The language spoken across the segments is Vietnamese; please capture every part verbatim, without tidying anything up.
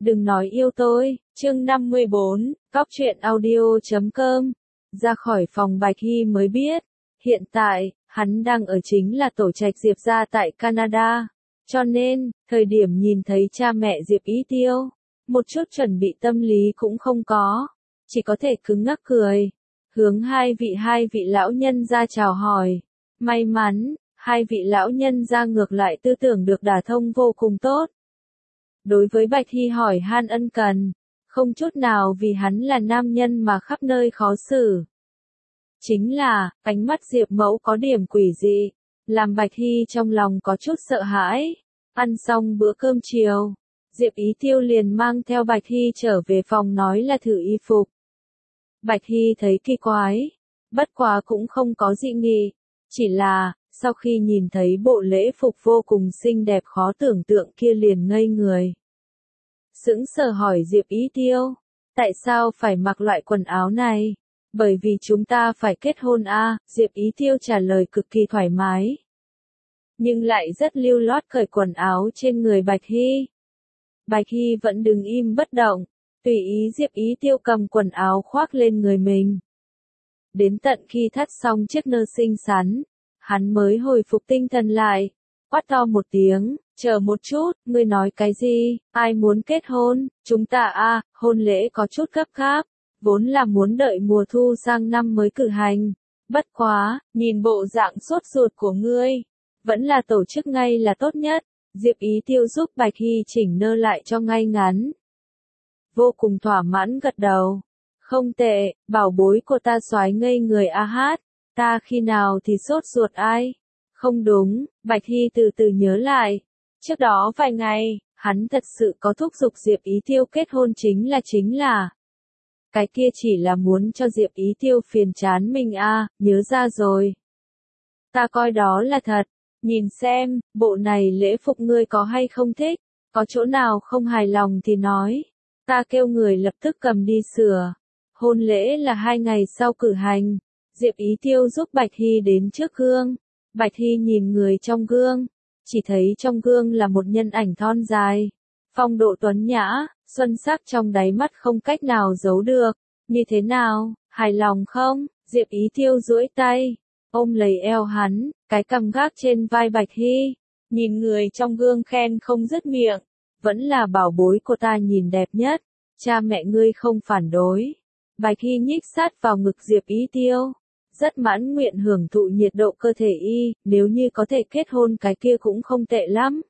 Đừng nói yêu tôi, chương năm mươi bốn, cóc truyện audio chấm com. Ra khỏi phòng Bạch Hy mới biết, hiện tại, hắn đang ở chính là tổ trạch Diệp gia tại Canada. Cho nên, thời điểm nhìn thấy cha mẹ Diệp Ý Tiêu, một chút chuẩn bị tâm lý cũng không có, chỉ có thể cứng ngắc cười, hướng hai vị hai vị lão nhân ra chào hỏi. May mắn, hai vị lão nhân ra ngược lại tư tưởng được đả thông vô cùng tốt. Đối với Bạch Hy hỏi han ân cần, không chút nào vì hắn là nam nhân mà khắp nơi khó xử. Chính là, ánh mắt Diệp Mẫu có điểm quỷ dị, làm Bạch Hy trong lòng có chút sợ hãi. Ăn xong bữa cơm chiều, Diệp Ý Tiêu liền mang theo Bạch Hy trở về phòng nói là thử y phục. Bạch Hy thấy kỳ quái, bất quá cũng không có dị nghị, chỉ là, sau khi nhìn thấy bộ lễ phục vô cùng xinh đẹp khó tưởng tượng kia liền ngây người. Sững sờ hỏi Diệp Ý Tiêu, tại sao phải mặc loại quần áo này? Bởi vì chúng ta phải kết hôn à, Diệp Ý Tiêu trả lời cực kỳ thoải mái. Nhưng lại rất lưu loát cởi quần áo trên người Bạch Hy. Bạch Hy vẫn đứng im bất động, tùy ý Diệp Ý Tiêu cầm quần áo khoác lên người mình. Đến tận khi thắt xong chiếc nơ xinh xắn, hắn mới hồi phục tinh thần lại, quát to một tiếng, chờ một chút, ngươi nói cái gì, ai muốn kết hôn, chúng ta à, hôn lễ có chút gấp gáp, vốn là muốn đợi mùa thu sang năm mới cử hành, bất quá, nhìn bộ dạng sốt ruột của ngươi, vẫn là tổ chức ngay là tốt nhất. Diệp Ý Tiêu giúp Bạch Hy chỉnh nơ lại cho ngay ngắn. Vô cùng thỏa mãn gật đầu. Không tệ, bảo bối của ta soái ngây người a hát, ta khi nào thì sốt ruột ai? Không đúng, Bạch Hy từ từ nhớ lại. Trước đó vài ngày, hắn thật sự có thúc giục Diệp Ý Tiêu kết hôn chính là chính là. Cái kia chỉ là muốn cho Diệp Ý Tiêu phiền chán mình a, nhớ ra rồi. Ta coi đó là thật. Nhìn xem, bộ này lễ phục ngươi có hay không thích, có chỗ nào không hài lòng thì nói. Ta kêu người lập tức cầm đi sửa. Hôn lễ là hai ngày sau cử hành. Diệp Ý Tiêu giúp Bạch Hy đến trước gương. Bạch Hy nhìn người trong gương, chỉ thấy trong gương là một nhân ảnh thon dài. Phong độ tuấn nhã, xuân sắc trong đáy mắt không cách nào giấu được. Như thế nào, hài lòng không? Diệp Ý Tiêu duỗi tay, ôm lấy eo hắn, cái cằm gác trên vai Bạch Hy, nhìn người trong gương khen không dứt miệng, vẫn là bảo bối của ta nhìn đẹp nhất, cha mẹ ngươi không phản đối. Bạch Hy nhích sát vào ngực Diệp Ý Tiêu, rất mãn nguyện hưởng thụ nhiệt độ cơ thể y, nếu như có thể kết hôn cái kia cũng không tệ lắm.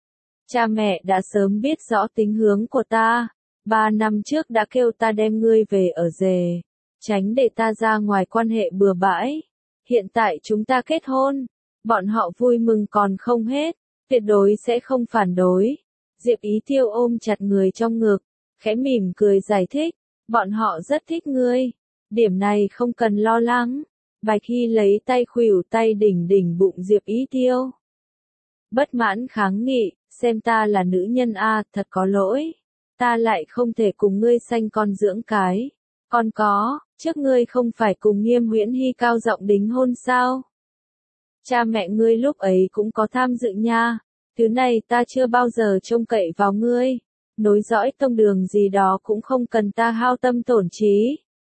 Cha mẹ đã sớm biết rõ tính hướng của ta, ba năm trước đã kêu ta đem ngươi về ở rể, tránh để ta ra ngoài quan hệ bừa bãi. Hiện tại chúng ta kết hôn, bọn họ vui mừng còn không hết, tuyệt đối sẽ không phản đối. Diệp Ý Tiêu ôm chặt người trong ngực, khẽ mỉm cười giải thích, bọn họ rất thích ngươi, điểm này không cần lo lắng. Bạch Hy lấy tay khuỷu tay đỉnh đỉnh bụng Diệp Ý Tiêu. Bất mãn kháng nghị, xem ta là nữ nhân a, thật có lỗi, ta lại không thể cùng ngươi sanh con dưỡng cái. Còn có, trước ngươi không phải cùng Nghiêm Huyễn Hy cao giọng đính hôn sao? Cha mẹ ngươi lúc ấy cũng có tham dự nha, thứ này ta chưa bao giờ trông cậy vào ngươi, nối dõi tông đường gì đó cũng không cần ta hao tâm tổn trí.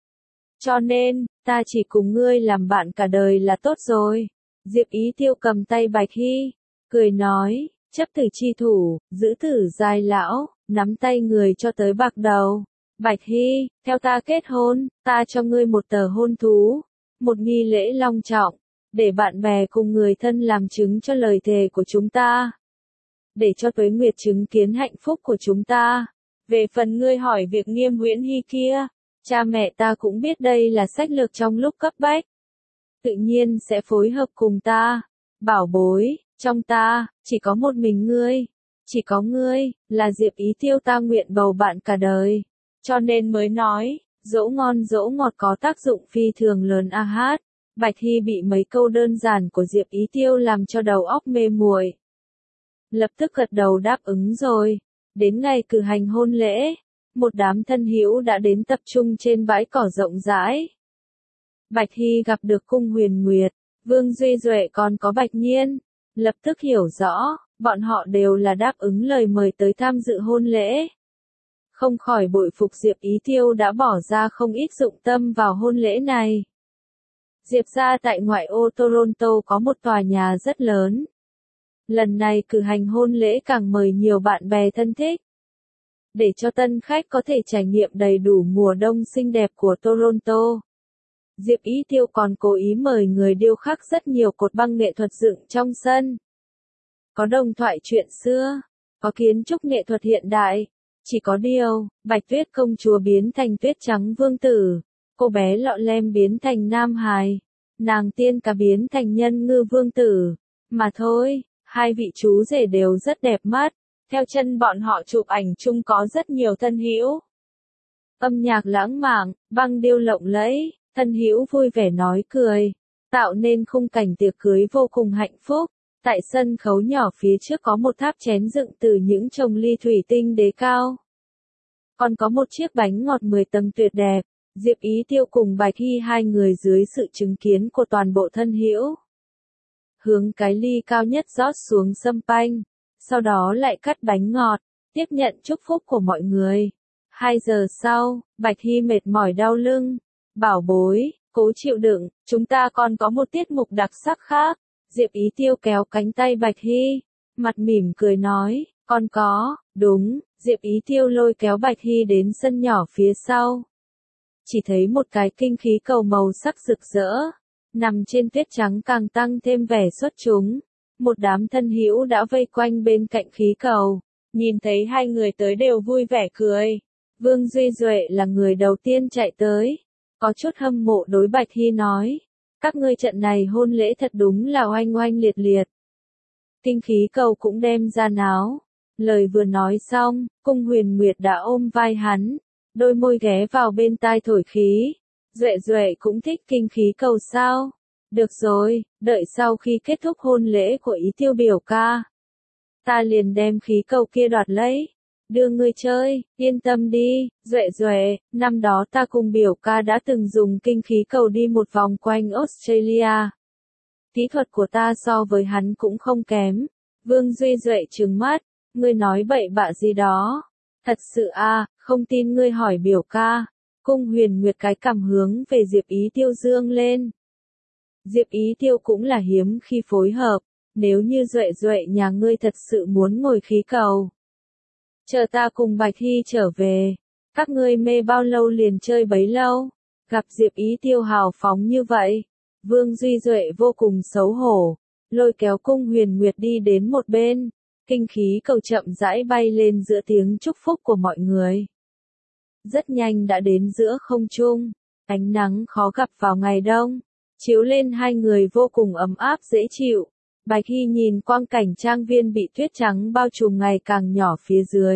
Cho nên, ta chỉ cùng ngươi làm bạn cả đời là tốt rồi. Diệp Ý Tiêu cầm tay Bạch Hy, cười nói, chấp tử chi thủ, giữ tử giai lão, nắm tay người cho tới bạc đầu. Bạch Hy, theo ta kết hôn, ta cho ngươi một tờ hôn thú, một nghi lễ long trọng, để bạn bè cùng người thân làm chứng cho lời thề của chúng ta. Để cho Tuế Nguyệt chứng kiến hạnh phúc của chúng ta. Về phần ngươi hỏi việc Nghiêm Huyễn Hy kia, cha mẹ ta cũng biết đây là sách lược trong lúc cấp bách. Tự nhiên sẽ phối hợp cùng ta. Bảo bối, trong ta, chỉ có một mình ngươi. Chỉ có ngươi, là Diệp Ý Tiêu ta nguyện bầu bạn cả đời. Cho nên mới nói, dỗ ngon dỗ ngọt có tác dụng phi thường lớn a hát. Bạch Hy bị mấy câu đơn giản của Diệp Ý Tiêu làm cho đầu óc mê muội. Lập tức gật đầu đáp ứng rồi. Đến ngày cử hành hôn lễ, một đám thân hữu đã đến tập trung trên bãi cỏ rộng rãi. Bạch Hy gặp được Cung Huyền Nguyệt, Vương Duy Duệ còn có Bạch Nhiên, lập tức hiểu rõ, bọn họ đều là đáp ứng lời mời tới tham dự hôn lễ. không khỏi bội phục Diệp Ý Tiêu đã bỏ ra không ít dụng tâm vào hôn lễ này. Diệp gia tại ngoại ô Toronto có một tòa nhà rất lớn. Lần này cử hành hôn lễ càng mời nhiều bạn bè thân thích. Để cho tân khách có thể trải nghiệm đầy đủ mùa đông xinh đẹp của Toronto. Diệp Ý Tiêu còn cố ý mời người điêu khắc rất nhiều cột băng nghệ thuật dựng trong sân. Có đồng thoại chuyện xưa, có kiến trúc nghệ thuật hiện đại, chỉ có điều, Bạch Tuyết công chúa biến thành tuyết trắng vương tử, cô bé lọ lem biến thành nam hài, nàng tiên cá biến thành nhân ngư vương tử, mà thôi, hai vị chú rể đều rất đẹp mắt, theo chân bọn họ chụp ảnh chung có rất nhiều thân hữu. Âm nhạc lãng mạn, băng điêu lộng lẫy, thân hữu vui vẻ nói cười, tạo nên khung cảnh tiệc cưới vô cùng hạnh phúc. Tại sân khấu nhỏ phía trước có một tháp chén dựng từ những chồng ly thủy tinh đế cao. Còn có một chiếc bánh ngọt mười tầng tuyệt đẹp, Diệp Ý Tiêu cùng Bạch Hy hai người dưới sự chứng kiến của toàn bộ thân hữu. Hướng cái ly cao nhất rót xuống sâm panh, sau đó lại cắt bánh ngọt, tiếp nhận chúc phúc của mọi người. Hai giờ sau, Bạch Hy mệt mỏi đau lưng, bảo bối, cố chịu đựng, chúng ta còn có một tiết mục đặc sắc khác. Diệp Ý Tiêu kéo cánh tay Bạch Hy, mặt mỉm cười nói, con có, đúng, Diệp Ý Tiêu lôi kéo Bạch Hy đến sân nhỏ phía sau. Chỉ thấy một cái kinh khí cầu màu sắc rực rỡ, nằm trên tuyết trắng càng tăng thêm vẻ xuất chúng. Một đám thân hữu đã vây quanh bên cạnh khí cầu, nhìn thấy hai người tới đều vui vẻ cười. Vương Duy Duệ là người đầu tiên chạy tới, có chút hâm mộ đối Bạch Hy nói. Các ngươi trận này hôn lễ thật đúng là oanh oanh liệt liệt. Kinh khí cầu cũng đem ra náo. Lời vừa nói xong, Cung Huyền Nguyệt đã ôm vai hắn, đôi môi ghé vào bên tai thổi khí. Duệ Duệ cũng thích kinh khí cầu sao? Được rồi, đợi sau khi kết thúc hôn lễ của Ý Tiêu biểu ca, ta liền đem khí cầu kia đoạt lấy. Đưa ngươi chơi, yên tâm đi, Duệ Duệ, năm đó ta cùng biểu ca đã từng dùng kinh khí cầu đi một vòng quanh Australia. Kỹ thuật của ta so với hắn cũng không kém. Vương Duy Duệ trừng mắt, ngươi nói bậy bạ gì đó. Thật sự à, không tin ngươi hỏi biểu ca. Cung Huyền Nguyệt cái cằm hướng về Diệp Ý Tiêu dương lên. Diệp Ý Tiêu cũng là hiếm khi phối hợp, nếu như Duệ Duệ nhà ngươi thật sự muốn ngồi khí cầu. Chờ ta cùng Bạch Hy trở về, các ngươi mê bao lâu liền chơi bấy lâu. Gặp Diệp Ý Tiêu hào phóng như vậy, Vương Duy Duệ vô cùng xấu hổ, lôi kéo Cung Huyền Nguyệt đi đến một bên, kinh khí cầu chậm rãi bay lên giữa tiếng chúc phúc của mọi người. Rất nhanh đã đến giữa không trung, ánh nắng khó gặp vào ngày đông, chiếu lên hai người vô cùng ấm áp dễ chịu. Bạch Hy nhìn quang cảnh trang viên bị tuyết trắng bao trùm ngày càng nhỏ phía dưới.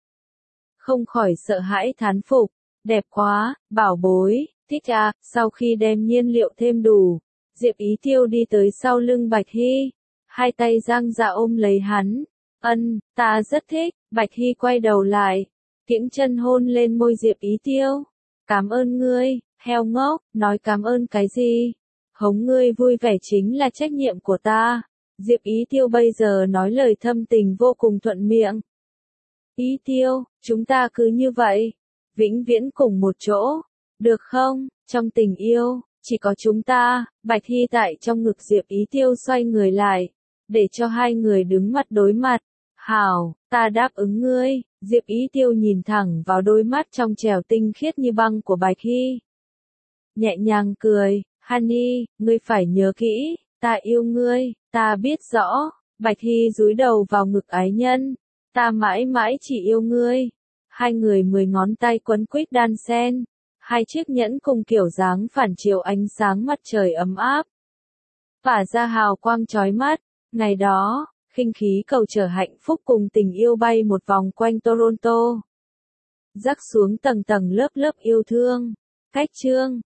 Không khỏi sợ hãi thán phục, đẹp quá, bảo bối, thích à, sau khi đem nhiên liệu thêm đủ, Diệp Ý Tiêu đi tới sau lưng Bạch Hy, hai tay dang ra ôm lấy hắn, ân, ta rất thích, Bạch Hy quay đầu lại, kiễng chân hôn lên môi Diệp Ý Tiêu, cảm ơn ngươi, heo ngốc, nói cảm ơn cái gì, hống ngươi vui vẻ chính là trách nhiệm của ta. Diệp Ý Tiêu bây giờ nói lời thâm tình vô cùng thuận miệng. Ý Tiêu, chúng ta cứ như vậy, vĩnh viễn cùng một chỗ, được không? Trong tình yêu, chỉ có chúng ta. Bạch Hy tại trong ngực Diệp Ý Tiêu xoay người lại, để cho hai người đứng mặt đối mặt. Hảo, ta đáp ứng ngươi. Diệp Ý Tiêu nhìn thẳng vào đôi mắt trong trẻo tinh khiết như băng của Bạch Hy. Nhẹ nhàng cười, Honey, ngươi phải nhớ kỹ, ta yêu ngươi. Ta biết rõ, Bạch Hy dúi đầu vào ngực ái nhân, ta mãi mãi chỉ yêu ngươi. Hai người mười ngón tay quấn quýt đan sen, hai chiếc nhẫn cùng kiểu dáng phản chiếu ánh sáng mặt trời ấm áp. Phả ra hào quang chói mắt, ngày đó, khinh khí cầu chở hạnh phúc cùng tình yêu bay một vòng quanh Toronto. Rắc xuống tầng tầng lớp lớp yêu thương, cách chương.